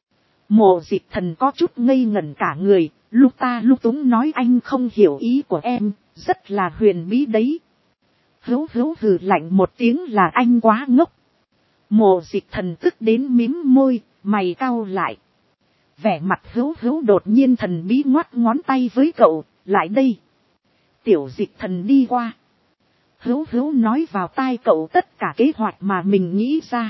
Mộ Dịch Thần có chút ngây ngẩn cả người, lúc ta lúc túng nói anh không hiểu ý của em, rất là huyền bí đấy. Hữu hữu hừ lạnh một tiếng, là anh quá ngốc. Mộ Dịch Thần tức đến mím môi, mày cau lại. Vẻ mặt hữu hữu đột nhiên thần bí ngoắt ngón tay với cậu, lại đây. Tiểu Dịch Thần đi qua. Hữu hữu nói vào tai cậu tất cả kế hoạch mà mình nghĩ ra.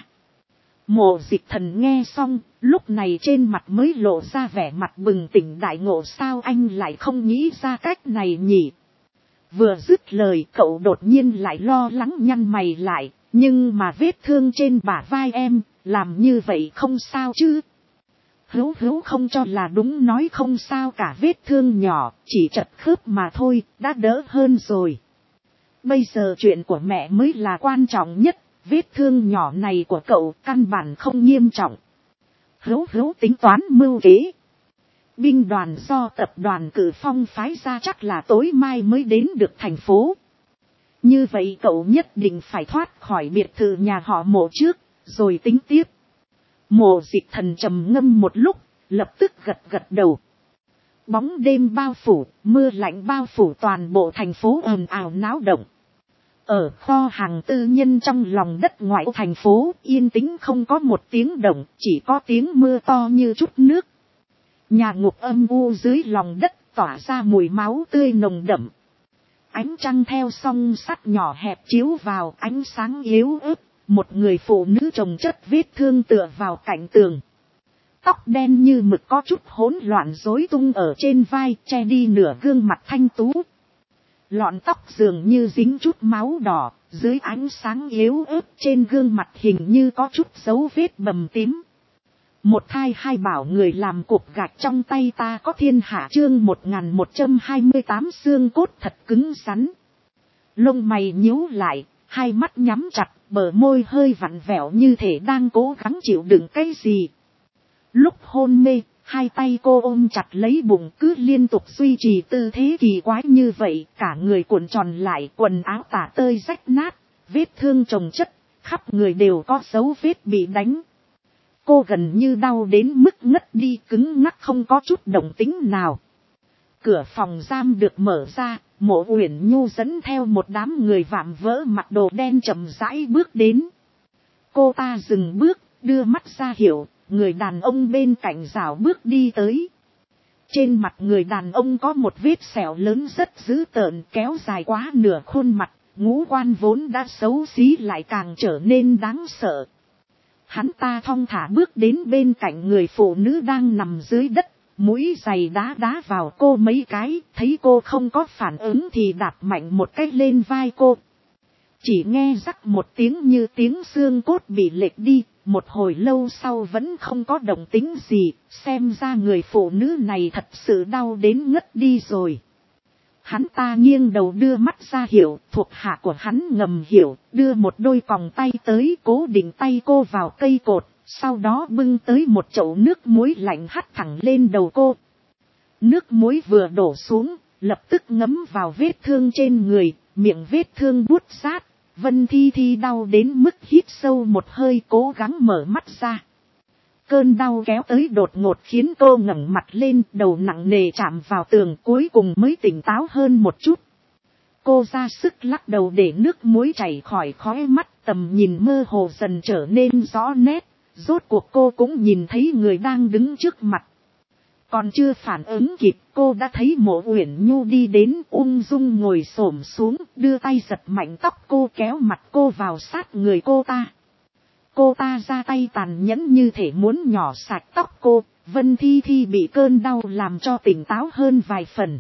Mộ Dịch Thần nghe xong, lúc này trên mặt mới lộ ra vẻ mặt bừng tỉnh đại ngộ, sao anh lại không nghĩ ra cách này nhỉ? Vừa dứt lời cậu đột nhiên lại lo lắng nhăn mày lại, nhưng mà vết thương trên bả vai em, làm như vậy không sao chứ? Hữu hữu không cho là đúng, nói không sao cả, vết thương nhỏ, chỉ chật khớp mà thôi, đã đỡ hơn rồi. Bây giờ chuyện của mẹ mới là quan trọng nhất, vết thương nhỏ này của cậu căn bản không nghiêm trọng. Hữu hữu tính toán mưu kế. Binh đoàn do tập đoàn Cử Phong phái ra chắc là tối mai mới đến được thành phố. Như vậy cậu nhất định phải thoát khỏi biệt thự nhà họ Mộ trước, rồi tính tiếp. Mộ Dịch Thần trầm ngâm một lúc, lập tức gật gật đầu. Bóng đêm bao phủ, mưa lạnh bao phủ toàn bộ thành phố ồn ào náo động. Ở kho hàng tư nhân trong lòng đất ngoại thành phố, yên tĩnh không có một tiếng động, chỉ có tiếng mưa to như chút nước. Nhà ngục âm u dưới lòng đất tỏa ra mùi máu tươi nồng đậm. Ánh trăng theo song sắt nhỏ hẹp chiếu vào, ánh sáng yếu ớt. Một người phụ nữ chồng chất vết thương tựa vào cạnh tường. Tóc đen như mực có chút hỗn loạn rối tung ở trên vai, che đi nửa gương mặt thanh tú. Lọn tóc dường như dính chút máu đỏ, dưới ánh sáng yếu ớt trên gương mặt hình như có chút dấu vết bầm tím. Một thai hai bảo người làm cục gạch trong tay ta có thiên hạ chương 1128 xương cốt thật cứng rắn. Lông mày nhíu lại, hai mắt nhắm chặt, bờ môi hơi vặn vẹo như thể đang cố gắng chịu đựng cái gì. Lúc hôn mê, hai tay cô ôm chặt lấy bụng cứ liên tục duy trì tư thế kỳ quái như vậy, cả người cuộn tròn lại, quần áo tả tơi rách nát, vết thương chồng chất, khắp người đều có dấu vết bị đánh. Cô gần như đau đến mức ngất đi, cứng ngắc không có chút động tĩnh nào. Cửa phòng giam được mở ra, Mộ Uyển Nhu dẫn theo một đám người vạm vỡ mặc đồ đen chậm rãi bước đến. Cô ta dừng bước, đưa mắt ra hiệu, người đàn ông bên cạnh rảo bước đi tới. Trên mặt người đàn ông có một vết sẹo lớn rất dữ tợn kéo dài quá nửa khuôn mặt, ngũ quan vốn đã xấu xí lại càng trở nên đáng sợ. Hắn ta thong thả bước đến bên cạnh người phụ nữ đang nằm dưới đất, mũi giày đá đá vào cô mấy cái, thấy cô không có phản ứng thì đạp mạnh một cái lên vai cô. Chỉ nghe rắc một tiếng như tiếng xương cốt bị lệch đi, một hồi lâu sau vẫn không có động tĩnh gì, xem ra người phụ nữ này thật sự đau đến ngất đi rồi. Hắn ta nghiêng đầu đưa mắt ra hiệu, thuộc hạ của hắn ngầm hiểu, đưa một đôi còng tay tới cố định tay cô vào cây cột, sau đó bưng tới một chậu nước muối lạnh hắt thẳng lên đầu cô. Nước muối vừa đổ xuống, lập tức ngấm vào vết thương trên người, miệng vết thương buốt rát. Vân Thi Thi đau đến mức hít sâu một hơi cố gắng mở mắt ra. Cơn đau kéo tới đột ngột khiến cô ngẩng mặt lên, đầu nặng nề chạm vào tường, cuối cùng mới tỉnh táo hơn một chút. Cô ra sức lắc đầu để nước muối chảy khỏi khóe mắt, tầm nhìn mơ hồ dần trở nên rõ nét, rốt cuộc cô cũng nhìn thấy người đang đứng trước mặt. Còn chưa phản ứng kịp, cô đã thấy Mộ Uyển Nhu đi đến, ung dung ngồi xổm xuống, đưa tay giật mạnh tóc cô, kéo mặt cô vào sát người cô ta. Cô ta ra tay tàn nhẫn như thể muốn nhỏ sạch tóc cô. Vân Thi Thi bị cơn đau làm cho tỉnh táo hơn vài phần.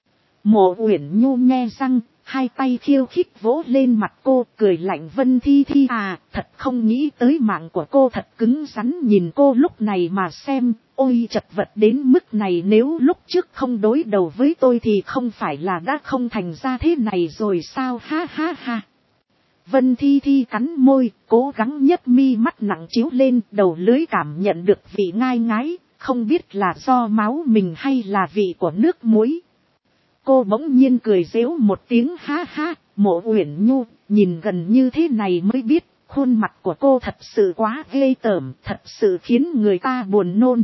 Mộ Uyển Nhu nhe răng, hai tay khiêu khích vỗ lên mặt cô, cười lạnh. Vân Thi Thi à, thật không nghĩ tới mạng của cô thật cứng rắn. Nhìn cô lúc này mà xem, ôi chật vật đến mức này, nếu lúc trước không đối đầu với tôi thì không phải là đã không thành ra thế này rồi sao, ha ha ha. Vân Thi Thi cắn môi, cố gắng nhấp mi mắt nặng chiếu lên, đầu lưỡi cảm nhận được vị ngai ngái, không biết là do máu mình hay là vị của nước muối. Cô bỗng nhiên cười giễu một tiếng, ha ha. Mộ Uyển Nhu, nhìn gần như thế này mới biết, khuôn mặt của cô thật sự quá ghê tởm, thật sự khiến người ta buồn nôn.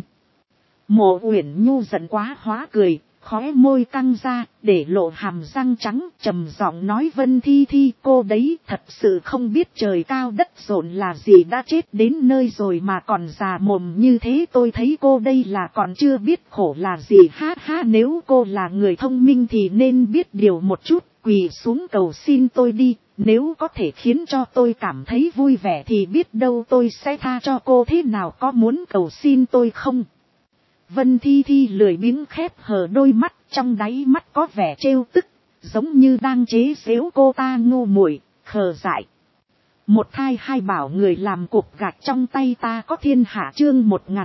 Mộ Uyển Nhu giận quá hóa cười, khóe môi căng ra, để lộ hàm răng trắng, trầm giọng nói. Vân Thi Thi, cô đấy thật sự không biết trời cao đất rộng là gì, đã chết đến nơi rồi mà còn già mồm như thế. Tôi thấy cô đây là còn chưa biết khổ là gì, ha ha. Nếu cô là người thông minh thì nên biết điều một chút, quỳ xuống cầu xin tôi đi, nếu có thể khiến cho tôi cảm thấy vui vẻ thì biết đâu tôi sẽ tha cho cô. Thế nào, có muốn cầu xin tôi không? Vân Thi Thi lười biếng khép hờ đôi mắt, trong đáy mắt có vẻ trêu tức, giống như đang chế giễu cô ta ngu muội, khờ dại. Một thai hai bảo người làm cục gạch trong tay ta có thiên hạ chương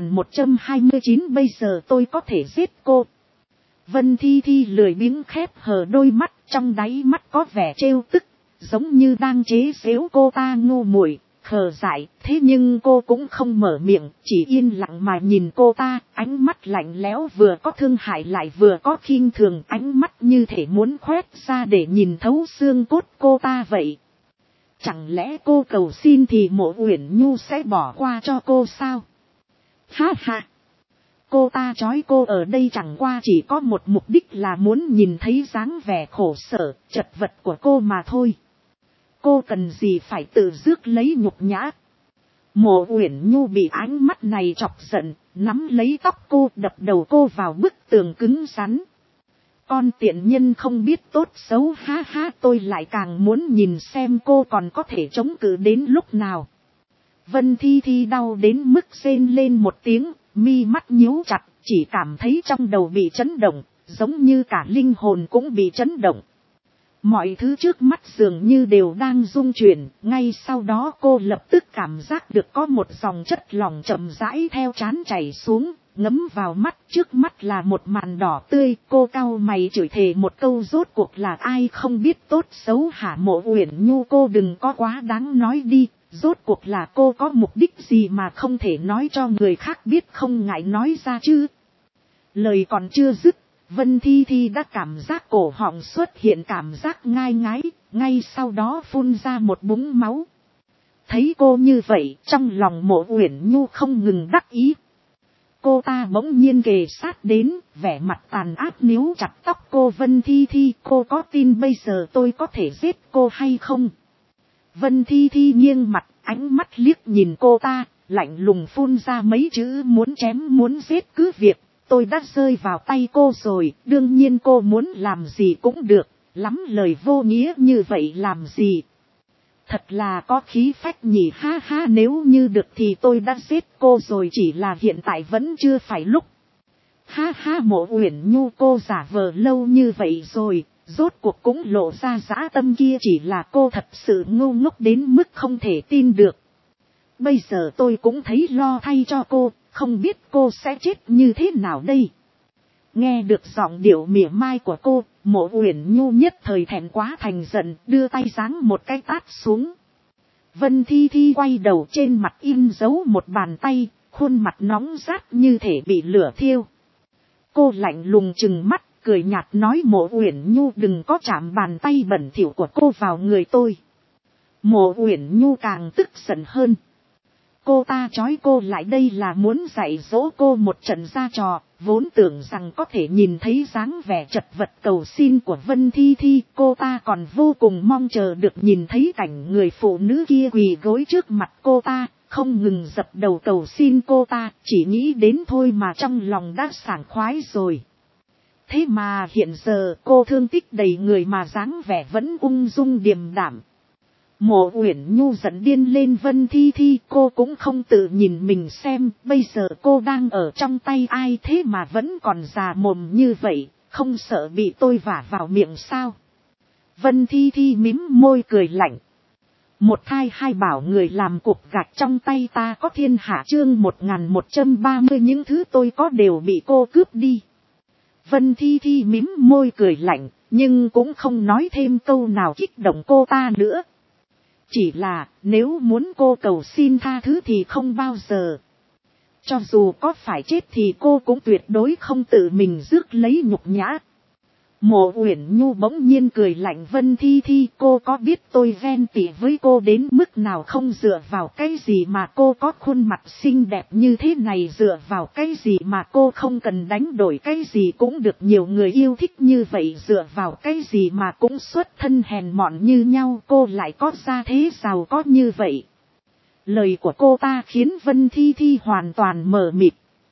1129, bây giờ tôi có thể giết cô. Vân Thi Thi lười biếng khép hờ đôi mắt, trong đáy mắt có vẻ trêu tức, giống như đang chế giễu cô ta ngu muội, khờ dại. Thế nhưng cô cũng không mở miệng, chỉ yên lặng mà nhìn cô ta, ánh mắt lạnh lẽo, vừa có thương hại lại vừa có khinh thường, ánh mắt như thể muốn khoét ra để nhìn thấu xương cốt cô ta vậy. Chẳng lẽ cô cầu xin thì Mộ Uyển Nhu sẽ bỏ qua cho cô sao? Ha ha! Cô ta trói cô ở đây chẳng qua chỉ có một mục đích là muốn nhìn thấy dáng vẻ khổ sở, chật vật của cô mà thôi. cô cần gì phải tự rước lấy nhục nhã. Mộ Uyển Nhu bị ánh mắt này chọc giận, nắm lấy tóc cô đập đầu cô vào bức tường cứng rắn. Con tiện nhân không biết tốt xấu, ha ha, tôi lại càng muốn nhìn xem cô còn có thể chống cự đến lúc nào. Vân Thi Thi đau đến mức rên lên một tiếng, mi mắt nhíu chặt, chỉ cảm thấy trong đầu bị chấn động, giống như cả linh hồn cũng bị chấn động. Mọi thứ trước mắt dường như đều đang rung chuyển, ngay sau đó cô lập tức cảm giác được có một dòng chất lỏng chậm rãi theo trán chảy xuống, ngấm vào mắt. Trước mắt là một màn đỏ tươi, cô cau mày chửi thề một câu, rốt cuộc là ai không biết tốt xấu hả? Mộ Uyển Nhu, cô đừng có quá đáng nói đi, rốt cuộc là cô có mục đích gì mà không thể nói cho người khác biết, không ngại nói ra chứ. Lời còn chưa dứt, Vân Thi Thi đã cảm giác cổ họng xuất hiện cảm giác ngai ngái, ngay sau đó phun ra một búng máu. Thấy cô như vậy, trong lòng Mộ Uyển Nhu không ngừng đắc ý. Cô ta bỗng nhiên kề sát đến, vẻ mặt tàn ác níu chặt tóc cô. Vân Thi Thi, cô có tin bây giờ tôi có thể giết cô hay không? Vân Thi Thi nghiêng mặt, ánh mắt liếc nhìn cô ta, lạnh lùng phun ra mấy chữ muốn chém muốn giết cứ việc. Tôi đã rơi vào tay cô rồi, đương nhiên cô muốn làm gì cũng được, lắm lời vô nghĩa như vậy làm gì. Thật là có khí phách nhỉ, ha ha, nếu như được thì tôi đã giết cô rồi, chỉ là hiện tại vẫn chưa phải lúc. Ha ha, Mộ Uyển Nhu, cô giả vờ lâu như vậy rồi, rốt cuộc cũng lộ ra dã tâm kia, chỉ là cô thật sự ngu ngốc đến mức không thể tin được. Bây giờ tôi cũng thấy lo thay cho cô, không biết cô sẽ chết như thế nào đây. Nghe được giọng điệu mỉa mai của cô, Mộ Uyển Nhu nhất thời thẹn quá thành giận, đưa tay giáng một cái tát xuống. Vân Thi Thi quay đầu, trên mặt in dấu một bàn tay, khuôn mặt nóng rát như thể bị lửa thiêu. Cô lạnh lùng trừng mắt, cười nhạt nói, Mộ Uyển Nhu, đừng có chạm bàn tay bẩn thỉu của cô vào người tôi. Mộ Uyển Nhu càng tức giận hơn. Cô ta trói cô lại đây là muốn dạy dỗ cô một trận ra trò, vốn tưởng rằng có thể nhìn thấy dáng vẻ chật vật cầu xin của Vân Thi Thi, cô ta còn vô cùng mong chờ được nhìn thấy cảnh người phụ nữ kia quỳ gối trước mặt cô ta, không ngừng dập đầu cầu xin cô ta, chỉ nghĩ đến thôi mà trong lòng đã sảng khoái rồi. Thế mà hiện giờ cô thương tích đầy người mà dáng vẻ vẫn ung dung điềm đạm. Mộ Uyển Nhu giận điên lên. Vân Thi Thi, cô cũng không tự nhìn mình xem, bây giờ cô đang ở trong tay ai thế mà vẫn còn già mồm như vậy, không sợ bị tôi vả vào miệng sao? Vân Thi Thi mím môi cười lạnh. Một thai hai bảo người làm cục gạch trong tay ta có thiên hạ, chương 1130, những thứ tôi có đều bị cô cướp đi. Vân Thi Thi mím môi cười lạnh, nhưng cũng không nói thêm câu nào kích động cô ta nữa. Chỉ là, nếu muốn cô cầu xin tha thứ thì không bao giờ. Cho dù có phải chết thì cô cũng tuyệt đối không tự mình rước lấy nhục nhã. Mộ Uyển Nhu bỗng nhiên cười lạnh. Vân Thi Thi, cô có biết tôi ghen tị với cô đến mức nào không? Dựa vào cái gì mà cô có khuôn mặt xinh đẹp như thế này? Dựa vào cái gì mà cô không cần đánh đổi cái gì cũng được nhiều người yêu thích như vậy? Dựa vào cái gì mà cũng xuất thân hèn mọn như nhau cô lại có gia thế giàu có như vậy? Lời của cô ta khiến Vân Thi Thi hoàn toàn mờ mịt.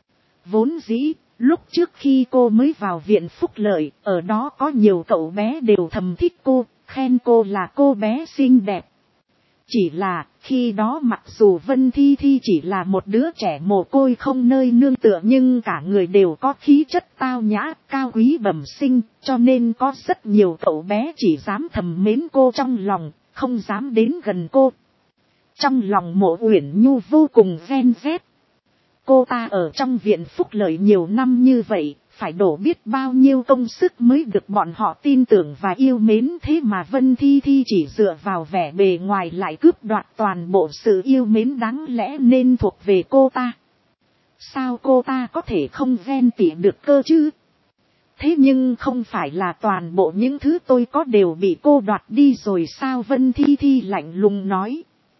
Vốn dĩ, lúc trước khi cô mới vào viện phúc lợi, ở đó có nhiều cậu bé đều thầm thích cô, khen cô là cô bé xinh đẹp. Chỉ là, khi đó mặc dù Vân Thi Thi chỉ là một đứa trẻ mồ côi không nơi nương tựa, nhưng cả người đều có khí chất tao nhã, cao quý bẩm sinh, cho nên có rất nhiều cậu bé chỉ dám thầm mến cô trong lòng, không dám đến gần cô. Trong lòng Mộ Uyển Nhu vô cùng ghen ghét. Cô ta ở trong viện phúc lợi nhiều năm như vậy, phải đổ biết bao nhiêu công sức mới được bọn họ tin tưởng và yêu mến, thế mà Vân Thi Thi chỉ dựa vào vẻ bề ngoài lại cướp đoạt toàn bộ sự yêu mến đáng lẽ nên thuộc về cô ta. Sao cô ta có thể không ghen tị được cơ chứ? Thế nhưng không phải là toàn bộ những thứ tôi có đều bị cô đoạt đi rồi sao? Vân Thi Thi lạnh lùng nói.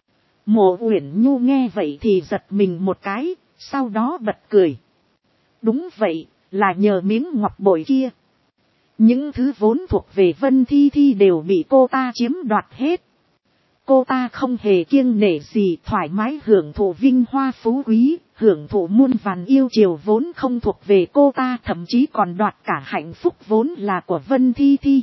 Mộ Uyển Nhu nghe vậy thì giật mình một cái, sau đó bật cười. Đúng vậy, là nhờ miếng ngọc bội kia. Những thứ vốn thuộc về Vân Thi Thi đều bị cô ta chiếm đoạt hết. Cô ta không hề kiêng nể gì, thoải mái hưởng thụ vinh hoa phú quý, hưởng thụ muôn vàn yêu chiều vốn không thuộc về cô ta, thậm chí còn đoạt cả hạnh phúc vốn là của Vân Thi Thi.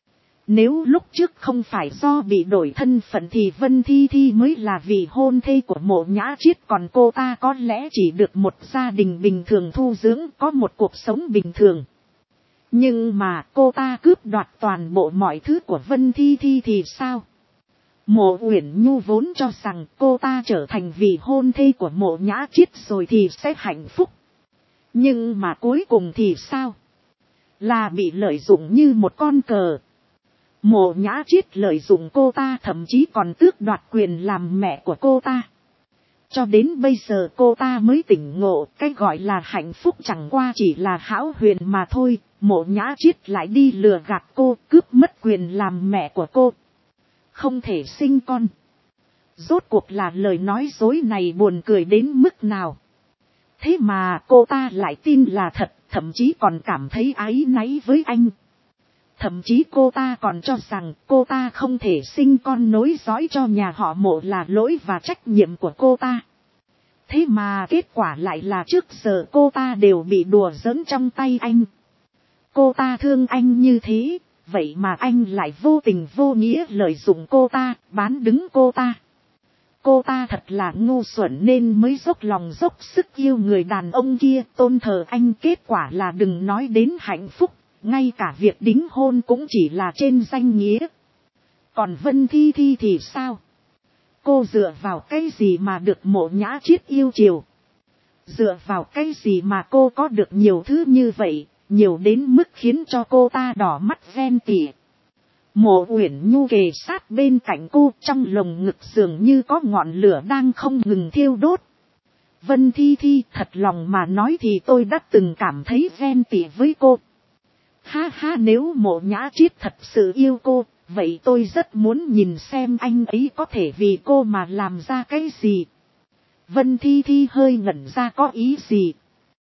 Nếu lúc trước không phải do bị đổi thân phận thì Vân Thi Thi mới là vị hôn thê của Mộ Nhã Chiết, còn cô ta có lẽ chỉ được một gia đình bình thường thu dưỡng, có một cuộc sống bình thường. Nhưng mà cô ta cướp đoạt toàn bộ mọi thứ của Vân Thi Thi thì sao? Mộ Uyển Nhu vốn cho rằng cô ta trở thành vị hôn thê của Mộ Nhã Chiết rồi thì sẽ hạnh phúc. Nhưng mà cuối cùng thì sao? Là bị lợi dụng như một con cờ. Mộ Nhã Chiết lợi dụng cô ta, thậm chí còn tước đoạt quyền làm mẹ của cô ta. Cho đến bây giờ cô ta mới tỉnh ngộ, cái gọi là hạnh phúc chẳng qua chỉ là hão huyền mà thôi. Mộ Nhã Chiết lại đi lừa gạt cô, cướp mất quyền làm mẹ của cô. Không thể sinh con. Rốt cuộc là lời nói dối này buồn cười đến mức nào. Thế mà cô ta lại tin là thật, thậm chí còn cảm thấy áy náy với anh. Thậm chí cô ta còn cho rằng cô ta không thể sinh con nối dõi cho nhà họ Mộ là lỗi và trách nhiệm của cô ta. Thế mà kết quả lại là trước giờ cô ta đều bị đùa giỡn trong tay anh. Cô ta thương anh như thế, vậy mà anh lại vô tình vô nghĩa lợi dụng cô ta, bán đứng cô ta. Cô ta thật là ngu xuẩn nên mới dốc lòng dốc sức yêu người đàn ông kia, tôn thờ anh, kết quả là đừng nói đến hạnh phúc, ngay cả việc đính hôn cũng chỉ là trên danh nghĩa. Còn Vân Thi Thi thì sao? Cô dựa vào cái gì mà được Mộ Nhã Chiết yêu chiều? Dựa vào cái gì mà cô có được nhiều thứ như vậy, nhiều đến mức khiến cho cô ta đỏ mắt ghen tị? Mộ Uyển Nhu kề sát bên cạnh cô, trong lồng ngực dường như có ngọn lửa đang không ngừng thiêu đốt. Vân Thi Thi, thật lòng mà nói thì tôi đã từng cảm thấy ghen tị với cô. Ha ha, nếu Mộ Nhã Chiết thật sự yêu cô, vậy tôi rất muốn nhìn xem anh ấy có thể vì cô mà làm ra cái gì. Vân Thi Thi hơi ngẩn ra có ý gì,